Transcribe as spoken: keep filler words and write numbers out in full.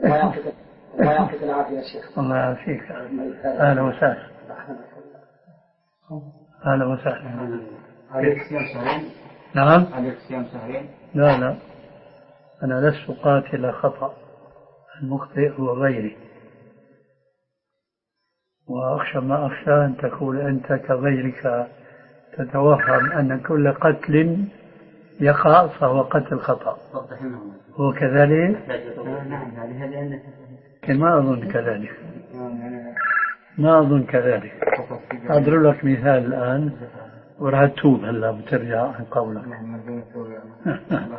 الله يعطيك العافية يا شيخ. الله يعافيك. أهلا وسهلا. أهلا وسهلا. عليك صيام شهرين؟ نعم. عليك صيام شهرين؟ لا لا، أنا لست قاتل خطأ، المخطئ هو غيري، وأخشى ما أخشى أن تقول أنت كغيرك تتوهم أن كل قتل يقع فهو قتل خطأ. هو كذلك؟ ما أظن كذلك، ما أظن كذلك. أضرب لك مثال الآن وراح تتوب هلا بترجع عن قولك.